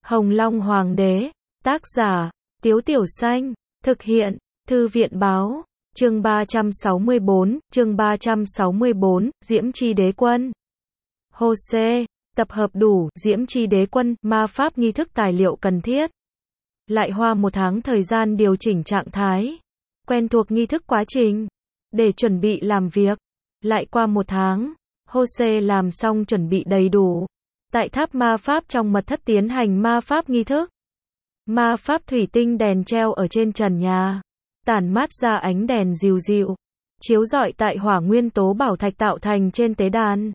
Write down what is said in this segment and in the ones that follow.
Hồng Long Hoàng đế, tác giả, Tiếu Tiểu Xanh, thực hiện, Thư viện báo, chương 364, Diễm Chi Đế Quân. Hosea, tập hợp đủ, Diễm Chi Đế Quân, ma pháp nghi thức tài liệu cần thiết. Lại hoa 1 tháng thời gian điều chỉnh trạng thái, quen thuộc nghi thức quá trình, để chuẩn bị làm việc. Lại qua 1 tháng, Hosea làm xong chuẩn bị đầy đủ. Tại tháp ma pháp trong mật thất tiến hành ma pháp nghi thức. Ma pháp thủy tinh đèn treo ở trên trần nhà, tản mát ra ánh đèn dịu dịu, chiếu rọi tại hỏa nguyên tố bảo thạch tạo thành trên tế đàn.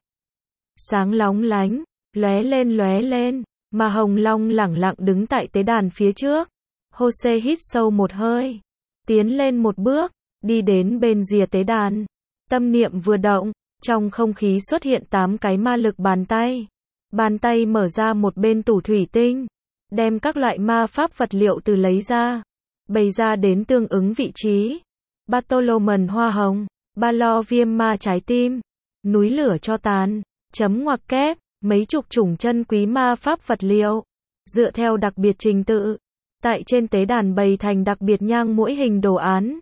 Sáng lóng lánh, lóe lên, mà Hồng Long lẳng lặng đứng tại tế đàn phía trước. Hosea hít sâu một hơi, tiến lên một bước, đi đến bên rìa tế đàn. Tâm niệm vừa động, trong không khí xuất hiện 8 cái ma lực bàn tay. Bàn tay mở ra một bên tủ thủy tinh, đem các loại ma pháp vật liệu từ lấy ra, bày ra đến tương ứng vị trí. Bartolomon hoa hồng, ba lo viêm ma trái tim, núi lửa cho tàn, chấm ngoặc kép, mấy chục chủng chân quý ma pháp vật liệu, dựa theo đặc biệt trình tự, tại trên tế đàn bày thành đặc biệt nhang muỗi hình đồ án.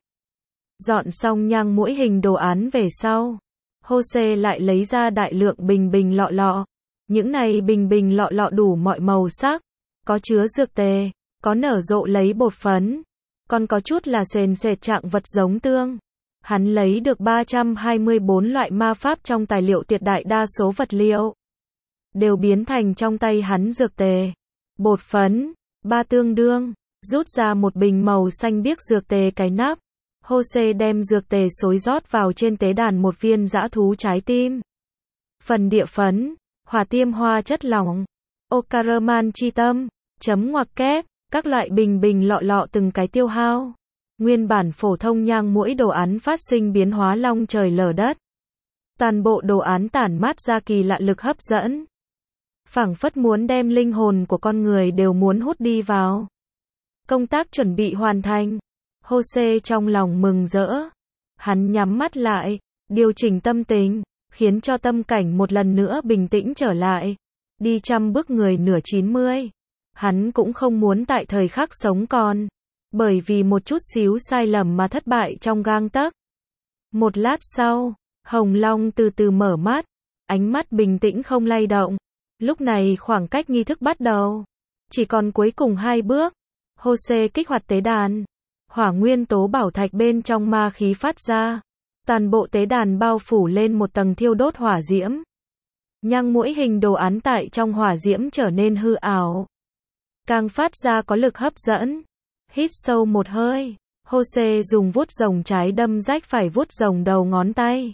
Dọn xong nhang muỗi hình đồ án về sau, Hosea lại lấy ra đại lượng bình lọ lọ. Những này bình lọ lọ đủ mọi màu sắc, có chứa dược tề, có nở rộ lấy bột phấn, còn có chút là sền sệt trạng vật giống tương. Hắn lấy được 324 loại ma pháp trong tài liệu, tuyệt đại đa số vật liệu đều biến thành trong tay hắn dược tề, bột phấn, 3 tương đương, rút ra một bình màu xanh biếc dược tề cái nắp. Hosea đem dược tề xối rót vào trên tế đàn một viên dã thú trái tim. Phần địa phấn, hỏa tiêm hoa chất lỏng, Okaraman chi tâm, chấm ngoặc kép, các loại bình lọ lọ từng cái tiêu hao. Nguyên bản phổ thông nhang muỗi đồ án phát sinh biến hóa long trời lở đất. Toàn bộ đồ án tản mát ra kỳ lạ lực hấp dẫn, phảng phất muốn đem linh hồn của con người đều muốn hút đi vào. Công tác chuẩn bị hoàn thành. Hosea trong lòng mừng rỡ. Hắn nhắm mắt lại, điều chỉnh tâm tình, khiến cho tâm cảnh một lần nữa bình tĩnh trở lại. Đi 100 bước người nửa 90. Hắn cũng không muốn tại thời khắc sống còn, bởi vì một chút xíu sai lầm mà thất bại trong gang tấc. Một lát sau, Hồng Long từ từ mở mắt, ánh mắt bình tĩnh không lay động. Lúc này khoảng cách nghi thức bắt đầu chỉ còn cuối cùng 2 bước. Hosea kích hoạt tế đàn. Hỏa nguyên tố bảo thạch bên trong ma khí phát ra. Toàn bộ tế đàn bao phủ lên một tầng thiêu đốt hỏa diễm. Nhang muỗi hình đồ án tại trong hỏa diễm trở nên hư ảo, càng phát ra có lực hấp dẫn. Hít sâu một hơi, Hosea dùng vuốt rồng trái đâm rách phải vuốt rồng đầu ngón tay.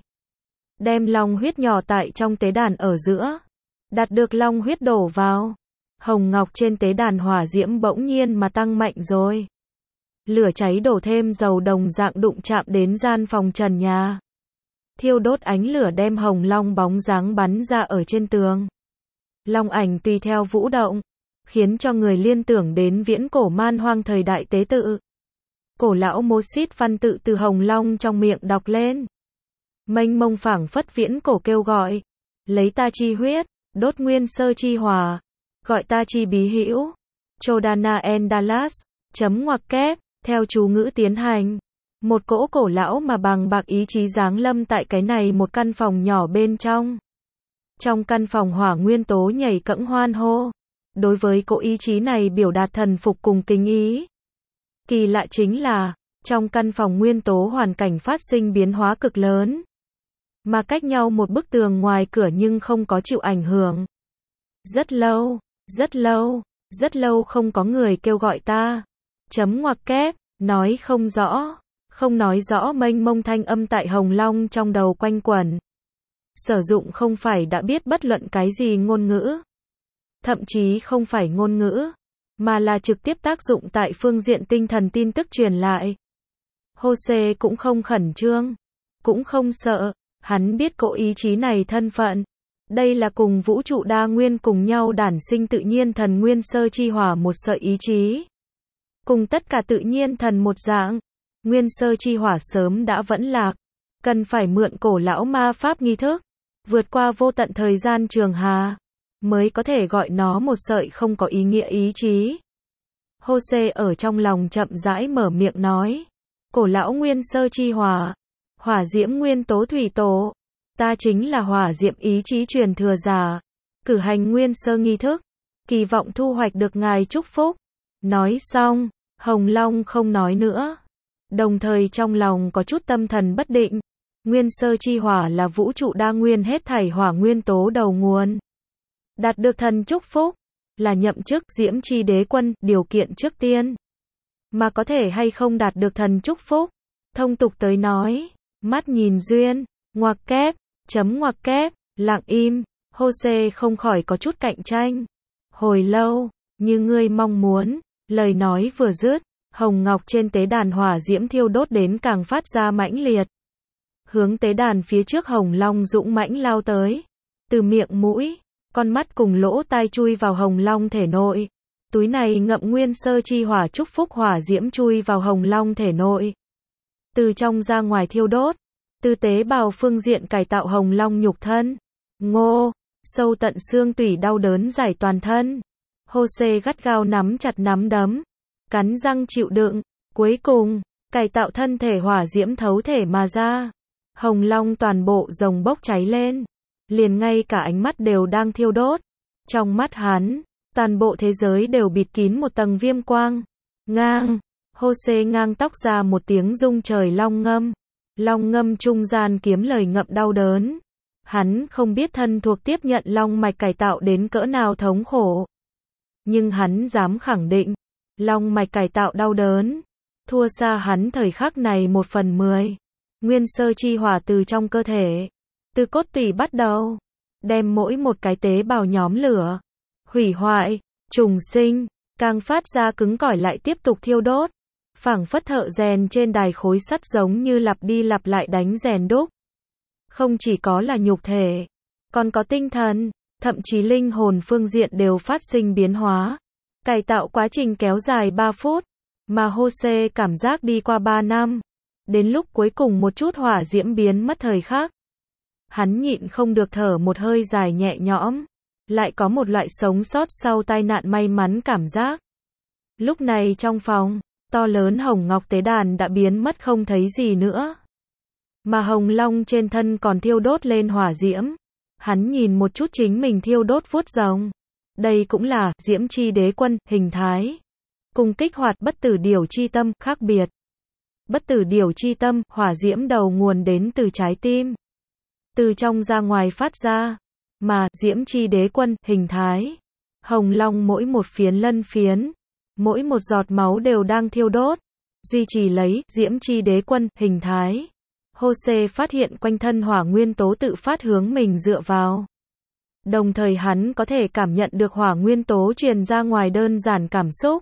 Đem long huyết nhỏ tại trong tế đàn ở giữa. Đạt được long huyết đổ vào. Hồng ngọc trên tế đàn hỏa diễm bỗng nhiên mà tăng mạnh rồi. Lửa cháy đổ thêm dầu đồng dạng đụng chạm đến gian phòng trần nhà. Thiêu đốt ánh lửa đem hồng long bóng dáng bắn ra ở trên tường. Long ảnh tùy theo vũ động, khiến cho người liên tưởng đến viễn cổ man hoang thời đại tế tự. Cổ lão Moses văn tự từ hồng long trong miệng đọc lên. Mênh mông phảng phất viễn cổ kêu gọi. Lấy ta chi huyết, đốt nguyên sơ chi hỏa, gọi ta chi bí hữu. Chodana en Dallas, chấm ngoặc kép, theo chú ngữ tiến hành. Một cỗ cổ lão mà bằng bạc ý chí giáng lâm tại cái này một căn phòng nhỏ bên trong. Trong căn phòng hỏa nguyên tố nhảy cẫng hoan hô. Đối với cỗ ý chí này biểu đạt thần phục cùng kính ý. Kỳ lạ chính là, trong căn phòng nguyên tố hoàn cảnh phát sinh biến hóa cực lớn. Mà cách nhau một bức tường ngoài cửa nhưng không có chịu ảnh hưởng. Rất lâu không có người kêu gọi ta. Chấm ngoặc kép, nói không rõ. Không nói rõ mênh mông thanh âm tại Hồng Long trong đầu quanh quẩn. Sử dụng không phải đã biết bất luận cái gì ngôn ngữ. Thậm chí không phải ngôn ngữ, mà là trực tiếp tác dụng tại phương diện tinh thần tin tức truyền lại. Hosea cũng không khẩn trương, cũng không sợ, hắn biết cỗ ý chí này thân phận. Đây là cùng vũ trụ đa nguyên cùng nhau đản sinh tự nhiên thần nguyên sơ chi hỏa một sợi ý chí. Cùng tất cả tự nhiên thần một dạng. Nguyên sơ chi hỏa sớm đã vẫn lạc, cần phải mượn cổ lão ma pháp nghi thức, vượt qua vô tận thời gian trường hà, mới có thể gọi nó một sợi không có ý nghĩa ý chí. Hô-xê ở trong lòng chậm rãi mở miệng nói. Cổ lão nguyên sơ chi hỏa. Hỏa diễm nguyên tố thủy tổ. Ta chính là hỏa diễm ý chí truyền thừa giả. Cử hành nguyên sơ nghi thức. Kỳ vọng thu hoạch được ngài chúc phúc. Nói xong, Hồng Long không nói nữa. Đồng thời trong lòng có chút tâm thần bất định. Nguyên sơ chi hỏa là vũ trụ đa nguyên hết thảy hỏa nguyên tố đầu nguồn. Đạt được thần chúc phúc, là nhậm chức diễm chi đế quân, điều kiện trước tiên. Mà có thể hay không đạt được thần chúc phúc, thông tục tới nói, mắt nhìn duyên, ngoặc kép, chấm ngoặc kép, lặng im, Hô-xê không khỏi có chút cạnh tranh. Hồi lâu, như ngươi mong muốn, lời nói vừa dứt, hồng ngọc trên tế đàn hỏa diễm thiêu đốt đến càng phát ra mãnh liệt. Hướng tế đàn phía trước Hồng Long dũng mãnh lao tới. Từ miệng mũi, con mắt cùng lỗ tai chui vào Hồng Long thể nội. Túi này ngậm nguyên sơ chi hỏa chúc phúc hỏa diễm chui vào Hồng Long thể nội. Từ trong ra ngoài thiêu đốt. Từ tế bào phương diện cải tạo Hồng Long nhục thân. Ngô, sâu tận xương tủy đau đớn giải toàn thân. Hô-xê gắt gao nắm chặt nắm đấm. Cắn răng chịu đựng. Cuối cùng, cải tạo thân thể hỏa diễm thấu thể mà ra. Hồng Long toàn bộ rồng bốc cháy lên. Liền ngay cả ánh mắt đều đang thiêu đốt. Trong mắt hắn, toàn bộ thế giới đều bịt kín một tầng viêm quang. Ngang, Hô-xê ngang tóc ra một tiếng rung trời long ngâm. Long ngâm trung gian kiếm lời ngậm đau đớn. Hắn không biết thân thuộc tiếp nhận long mạch cải tạo đến cỡ nào thống khổ. Nhưng hắn dám khẳng định, long mạch cải tạo đau đớn, thua xa hắn thời khắc này 1/10. Nguyên sơ chi hỏa từ trong cơ thể, từ cốt tủy bắt đầu, đem mỗi một cái tế bào nhóm lửa, hủy hoại, trùng sinh, càng phát ra cứng cỏi lại tiếp tục thiêu đốt. Phảng phất thợ rèn trên đài khối sắt giống như lặp đi lặp lại đánh rèn đúc. Không chỉ có là nhục thể, còn có tinh thần, thậm chí linh hồn phương diện đều phát sinh biến hóa. Cải tạo quá trình kéo dài 3 phút, mà Hô-xê cảm giác đi qua 3 năm. Đến lúc cuối cùng một chút hỏa diễm biến mất thời khắc. Hắn nhịn không được thở một hơi dài nhẹ nhõm. Lại có một loại sống sót sau tai nạn may mắn cảm giác. Lúc này trong phòng, to lớn hồng ngọc tế đàn đã biến mất không thấy gì nữa. Mà Hồng Long trên thân còn thiêu đốt lên hỏa diễm. Hắn nhìn một chút chính mình thiêu đốt vuốt rồng. Đây cũng là diễm chi đế quân, hình thái. Cùng kích hoạt bất tử điểu chi tâm, khác biệt. Bất tử điểu chi tâm, hỏa diễm đầu nguồn đến từ trái tim. Từ trong ra ngoài phát ra. Mà, diễm chi đế quân, hình thái. Hồng Long mỗi một phiến lân phiến. Mỗi một giọt máu đều đang thiêu đốt. Duy trì lấy, diễm chi đế quân, hình thái. Hô-xê phát hiện quanh thân hỏa nguyên tố tự phát hướng mình dựa vào. Đồng thời hắn có thể cảm nhận được hỏa nguyên tố truyền ra ngoài đơn giản cảm xúc.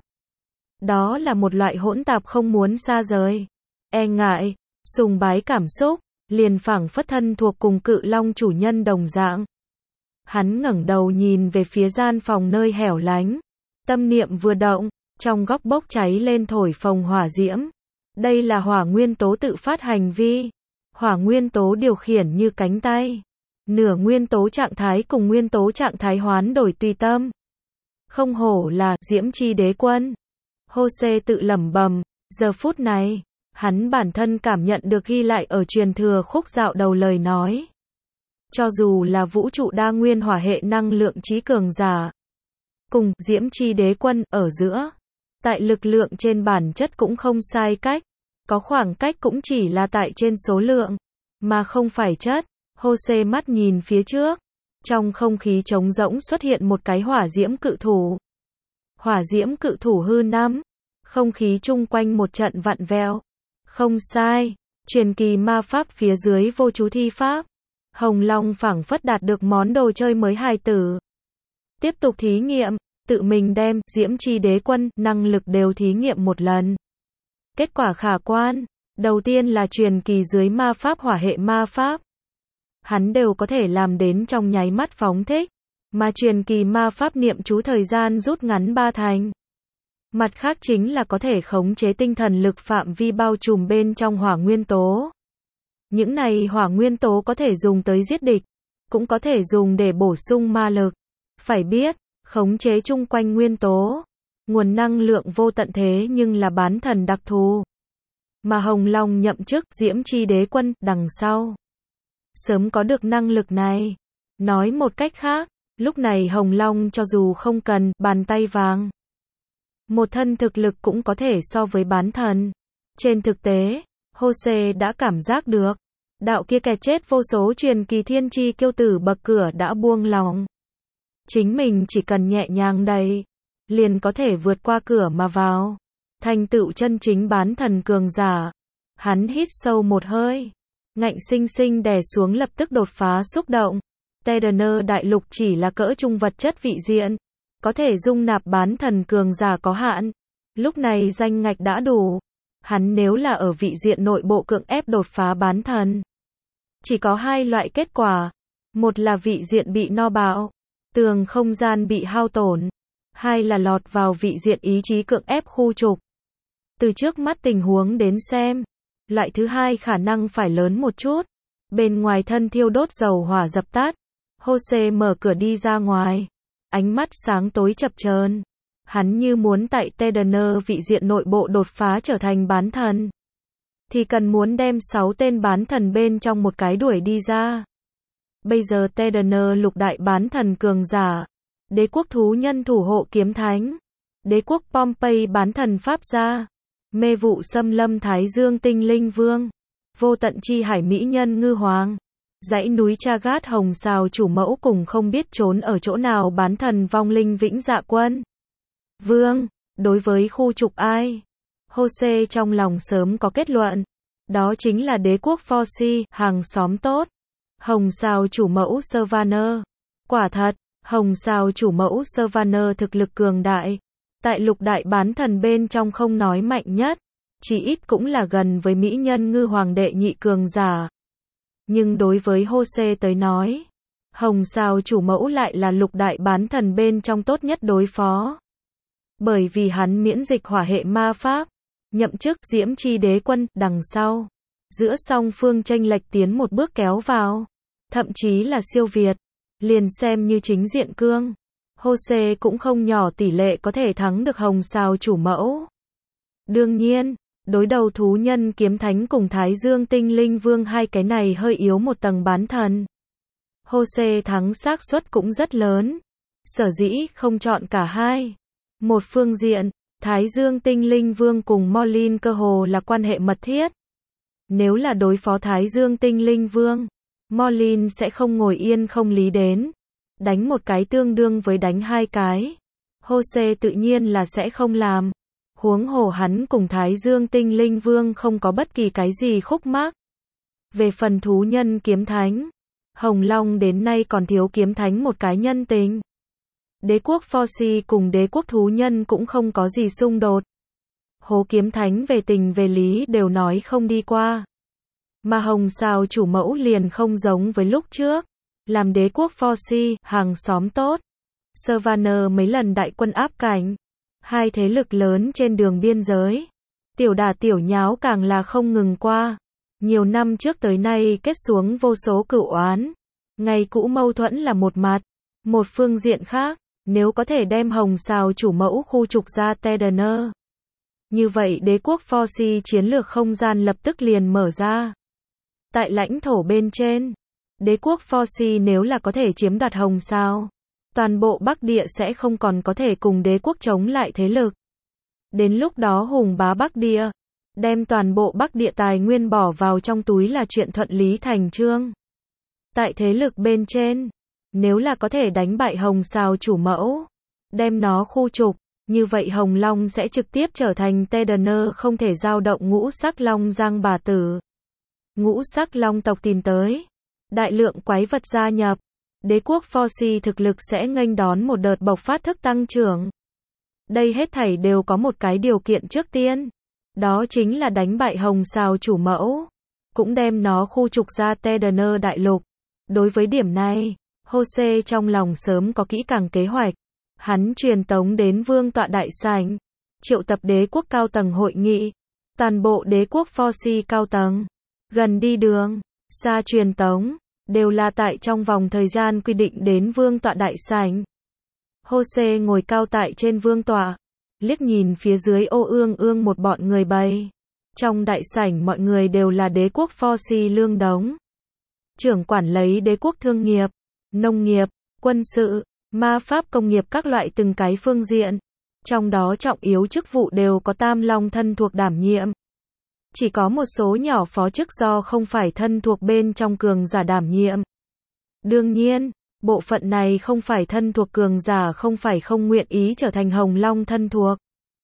Đó là một loại hỗn tạp không muốn xa rời. E ngại, sùng bái cảm xúc, liền phảng phất thân thuộc cùng cự long chủ nhân đồng dạng. Hắn ngẩng đầu nhìn về phía gian phòng nơi hẻo lánh. Tâm niệm vừa động, trong góc bốc cháy lên thổi phồng hỏa diễm. Đây là hỏa nguyên tố tự phát hành vi. Hỏa nguyên tố điều khiển như cánh tay. Nửa nguyên tố trạng thái cùng nguyên tố trạng thái hoán đổi tùy tâm. Không hổ là diễm chi đế quân. Hô-xê tự lẩm bẩm, giờ phút này, hắn bản thân cảm nhận được ghi lại ở truyền thừa khúc dạo đầu lời nói. Cho dù là vũ trụ đa nguyên hỏa hệ năng lượng trí cường giả, cùng diễm chi đế quân ở giữa, tại lực lượng trên bản chất cũng không sai cách, có khoảng cách cũng chỉ là tại trên số lượng, mà không phải chất. Hô-xê mắt nhìn phía trước, trong không khí trống rỗng xuất hiện một cái hỏa diễm cự thủ. Hỏa diễm cự thủ hư nắm, không khí chung quanh một trận vặn vẹo. Không sai, truyền kỳ ma pháp phía dưới vô chú thi pháp. Hồng Long phảng phất đạt được món đồ chơi mới hài tử. Tiếp tục thí nghiệm, tự mình đem diễm chi đế quân năng lực đều thí nghiệm một lần. Kết quả khả quan, đầu tiên là truyền kỳ dưới ma pháp hỏa hệ ma pháp. Hắn đều có thể làm đến trong nháy mắt phóng thích, mà truyền kỳ ma pháp niệm chú thời gian rút ngắn 3 thành. Mặt khác chính là có thể khống chế tinh thần lực phạm vi bao trùm bên trong hỏa nguyên tố. Những này hỏa nguyên tố có thể dùng tới giết địch, cũng có thể dùng để bổ sung ma lực. Phải biết, khống chế chung quanh nguyên tố, nguồn năng lượng vô tận thế nhưng là bán thần đặc thù. Mà Hồng Long nhậm chức Diễm Chi Đế Quân đằng sau. Sớm có được năng lực này. Nói một cách khác, lúc này Hồng Long cho dù không cần bàn tay vàng, một thân thực lực cũng có thể so với bán thần. Trên thực tế, Jose đã cảm giác được, đạo kia kẻ chết vô số truyền kỳ thiên chi kiêu tử bậc cửa đã buông lòng. Chính mình chỉ cần nhẹ nhàng đẩy, liền có thể vượt qua cửa mà vào, thành tựu chân chính bán thần cường giả. Hắn hít sâu một hơi, ngạnh sinh sinh đè xuống lập tức đột phá xúc động. Tedener đại lục chỉ là cỡ trung vật chất vị diện, có thể dung nạp bán thần cường giả có hạn. Lúc này danh ngạch đã đủ. Hắn nếu là ở vị diện nội bộ cưỡng ép đột phá bán thần, chỉ có hai loại kết quả. Một là vị diện bị no bạo, tường không gian bị hao tổn. Hai là lọt vào vị diện ý chí cưỡng ép khu trục. Từ trước mắt tình huống đến xem, loại thứ hai khả năng phải lớn một chút. Bên ngoài thân thiêu đốt dầu hỏa dập tắt, Jose mở cửa đi ra ngoài, ánh mắt sáng tối chập chờn. Hắn như muốn tại Tedener vị diện nội bộ đột phá trở thành bán thần, thì cần muốn đem 6 tên bán thần bên trong một cái đuổi đi ra. Bây giờ Tedener lục đại bán thần cường giả, đế quốc thú nhân thủ hộ kiếm thánh, đế quốc Pompey bán thần pháp gia, mê vụ xâm lâm Thái Dương tinh linh vương, vô tận chi hải mỹ nhân ngư hoàng, dãy núi Chagat hồng sào chủ mẫu cùng không biết trốn ở chỗ nào bán thần vong linh vĩnh dạ quân. Vương, đối với khu trục ai? Jose trong lòng sớm có kết luận. Đó chính là đế quốc Forci, hàng xóm tốt. Hồng Sào chủ mẫu Sylvaner. Quả thật, Hồng Sào chủ mẫu Sylvaner thực lực cường đại. Tại lục đại bán thần bên trong không nói mạnh nhất, chỉ ít cũng là gần với mỹ nhân ngư hoàng đệ nhị cường giả. Nhưng đối với Jose tới nói, Hồng Sào chủ mẫu lại là lục đại bán thần bên trong tốt nhất đối phó. Bởi vì hắn miễn dịch hỏa hệ ma pháp, nhậm chức Diễm Chi Đế Quân đằng sau. Giữa song phương chênh lệch tiến một bước kéo vào, thậm chí là siêu việt, liền xem như chính diện cương. Jose cũng không nhỏ tỷ lệ có thể thắng được Hồng Sào chủ mẫu. Đương nhiên, đối đầu thú nhân kiếm thánh cùng Thái Dương tinh linh vương hai cái này hơi yếu một tầng bán thần. Jose thắng xác suất cũng rất lớn. Sở dĩ không chọn cả hai. Một phương diện, Thái Dương tinh linh vương cùng Morlin cơ hồ là quan hệ mật thiết. Nếu là đối phó Thái Dương tinh linh vương, Morlin sẽ không ngồi yên không lý đến. Đánh một cái tương đương với đánh hai cái. Jose tự nhiên là sẽ không làm. Huống hồ hắn cùng Thái Dương tinh linh vương không có bất kỳ cái gì khúc mắc. Về phần thú nhân kiếm thánh, Hồng Long đến nay còn thiếu kiếm thánh một cái nhân tình. Đế quốc Forci cùng đế quốc thú nhân cũng không có gì xung đột. Hố kiếm thánh về tình về lý đều nói không đi qua. Mà Hồng Sào chủ mẫu liền không giống với lúc trước. Làm đế quốc Forci, hàng xóm tốt. Sylvaner mấy lần đại quân áp cảnh. Hai thế lực lớn trên đường biên giới. Tiểu đả tiểu nháo càng là không ngừng qua. Nhiều năm trước tới nay kết xuống vô số cửu oán. Ngày cũ mâu thuẫn là một mặt. Một phương diện khác, nếu có thể đem Hồng Sào chủ mẫu khu trục ra Tedener, như vậy đế quốc Forci chiến lược không gian lập tức liền mở ra. Tại lãnh thổ bên trên, đế quốc Forci nếu là có thể chiếm đoạt Hồng Sào, toàn bộ Bắc Địa sẽ không còn có thể cùng đế quốc chống lại thế lực. Đến lúc đó hùng bá Bắc Địa, đem toàn bộ Bắc Địa tài nguyên bỏ vào trong túi là chuyện thuận lý thành chương. Tại thế lực bên trên, nếu là có thể đánh bại Hồng Sào chủ mẫu, đem nó khu trục, như vậy Hồng Long sẽ trực tiếp trở thành Tedener không thể dao động ngũ sắc long giang bà tử. Ngũ sắc long tộc tìm tới, đại lượng quái vật gia nhập, đế quốc Forci thực lực sẽ nghênh đón một đợt bộc phát thức tăng trưởng. Đây hết thảy đều có một cái điều kiện trước tiên, đó chính là đánh bại Hồng Sào chủ mẫu, cũng đem nó khu trục ra Tedener đại lục. Đối với điểm này, Jose trong lòng sớm có kỹ càng kế hoạch. Hắn truyền tống đến vương tọa đại sảnh, triệu tập đế quốc cao tầng hội nghị, toàn bộ đế quốc Forci cao tầng, gần đi đường, xa truyền tống, đều là tại trong vòng thời gian quy định đến vương tọa đại sảnh. Hô-xê ngồi cao tại trên vương tọa, liếc nhìn phía dưới ô ương ương một bọn người bày. Trong đại sảnh mọi người đều là đế quốc Pho-si Lương Đống. Trưởng quản lấy đế quốc thương nghiệp, nông nghiệp, quân sự, ma pháp công nghiệp các loại từng cái phương diện. Trong đó trọng yếu chức vụ đều có Tam Long thân thuộc đảm nhiệm. Chỉ có một số nhỏ phó chức do không phải thân thuộc bên trong cường giả đảm nhiệm. Đương nhiên, bộ phận này không phải thân thuộc cường giả không phải không nguyện ý trở thành Hồng Long thân thuộc,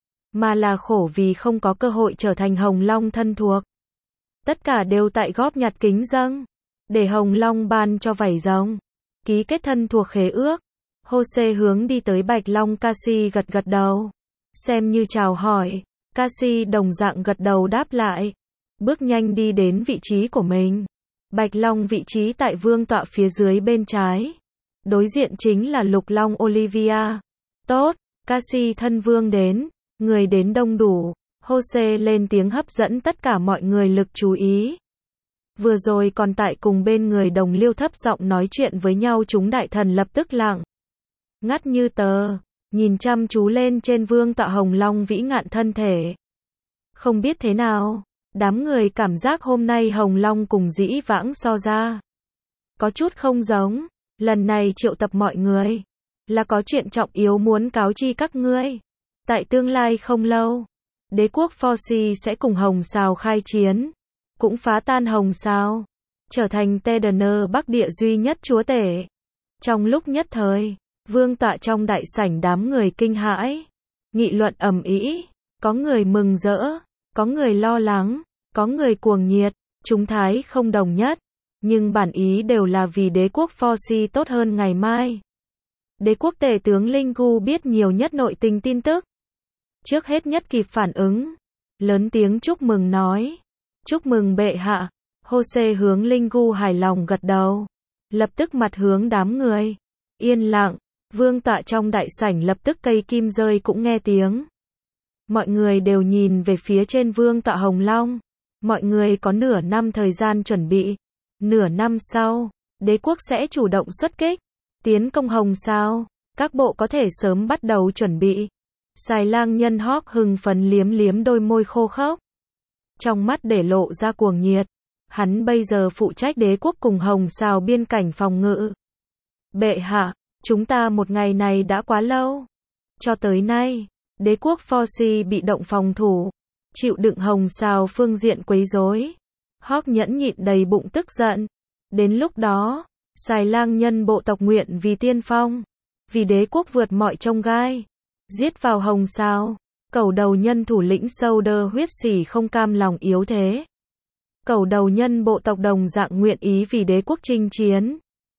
mà là khổ vì không có cơ hội trở thành Hồng Long thân thuộc. Tất cả đều tại góp nhặt kính dâng, để Hồng Long ban cho vảy rồng, ký kết thân thuộc khế ước. Hô-xê hướng đi tới Bạch Long Cassie gật gật đầu, xem như chào hỏi. Cassie đồng dạng gật đầu đáp lại, bước nhanh đi đến vị trí của mình. Bạch Long vị trí tại vương tọa phía dưới bên trái. Đối diện chính là Lục Long Olivia. Tốt, Cassie thân vương đến, người đến đông đủ. Hô-xê lên tiếng hấp dẫn tất cả mọi người lực chú ý. Vừa rồi còn tại cùng bên người đồng liêu thấp giọng nói chuyện với nhau, chúng đại thần lập tức lặng ngắt như tờ, nhìn chăm chú lên trên vương tọa Hồng Long vĩ ngạn thân thể. Không biết thế nào, đám người cảm giác hôm nay Hồng Long cùng dĩ vãng so ra có chút không giống. Lần này triệu tập mọi người là có chuyện trọng yếu muốn cáo chi các ngươi. Tại tương lai không lâu, đế quốc Pho-si sẽ cùng Hồng Sào khai chiến, cũng phá tan Hồng Sào, trở thành Tedener Bắc địa duy nhất chúa tể. Trong lúc nhất thời, vương tọa trong đại sảnh đám người kinh hãi, nghị luận ầm ĩ, có người mừng rỡ, có người lo lắng, có người cuồng nhiệt, chúng thái không đồng nhất, nhưng bản ý đều là vì đế quốc Pho-si tốt hơn ngày mai. Đế quốc tể tướng Linh Gu biết nhiều nhất nội tình tin tức, trước hết nhất kịp phản ứng, lớn tiếng chúc mừng nói, chúc mừng bệ hạ. Hô-xê hướng Linh Gu hài lòng gật đầu, lập tức mặt hướng đám người, yên lặng. Vương tọa trong đại sảnh lập tức cây kim rơi cũng nghe tiếng. Mọi người đều nhìn về phía trên vương tọa Hồng Long. Mọi người có nửa năm thời gian chuẩn bị. Nửa năm sau, đế quốc sẽ chủ động xuất kích, tiến công Hồng Sao. Các bộ có thể sớm bắt đầu chuẩn bị. Xài Lang Nhân Hawk hưng phấn liếm liếm đôi môi khô khốc, trong mắt để lộ ra cuồng nhiệt. Hắn bây giờ phụ trách đế quốc cùng Hồng Sao biên cảnh phòng ngự. Bệ hạ, chúng ta một ngày này đã quá lâu. Cho tới nay, đế quốc Pho-si bị động phòng thủ, chịu đựng Hồng Sao phương diện quấy rối. Hawk nhẫn nhịn đầy bụng tức giận. Đến lúc đó, Xài Lang Nhân bộ tộc nguyện vì tiên phong, vì đế quốc vượt mọi chông gai, giết vào Hồng Sao. Cẩu đầu nhân thủ lĩnh Shoulder huyết sỉ không cam lòng yếu thế. Cẩu đầu nhân bộ tộc đồng dạng nguyện ý vì đế quốc chinh chiến.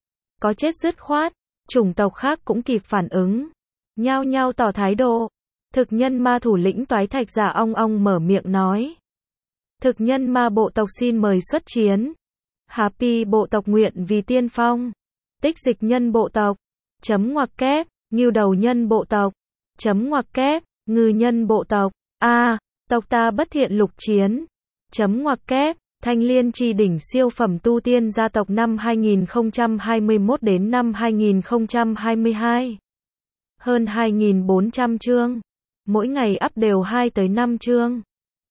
Có chết dứt khoát. Chủng tộc khác cũng kịp phản ứng, nhao nhao tỏ thái độ. Thực nhân ma thủ lĩnh Toái Thạch Giả ong ong mở miệng nói. Thực nhân ma bộ tộc xin mời xuất chiến. Happy bộ tộc nguyện vì tiên phong. Tích dịch nhân bộ tộc, chấm ngoặc kép, ngưu đầu nhân bộ tộc, chấm ngoặc kép, ngư nhân bộ tộc, tộc ta bất thiện lục chiến, chấm ngoặc kép. Thanh Liên Chi đỉnh siêu phẩm tu tiên gia tộc năm 2021 đến năm 2022. Hơn 2.400 chương. Mỗi ngày up đều 2 tới 5 chương.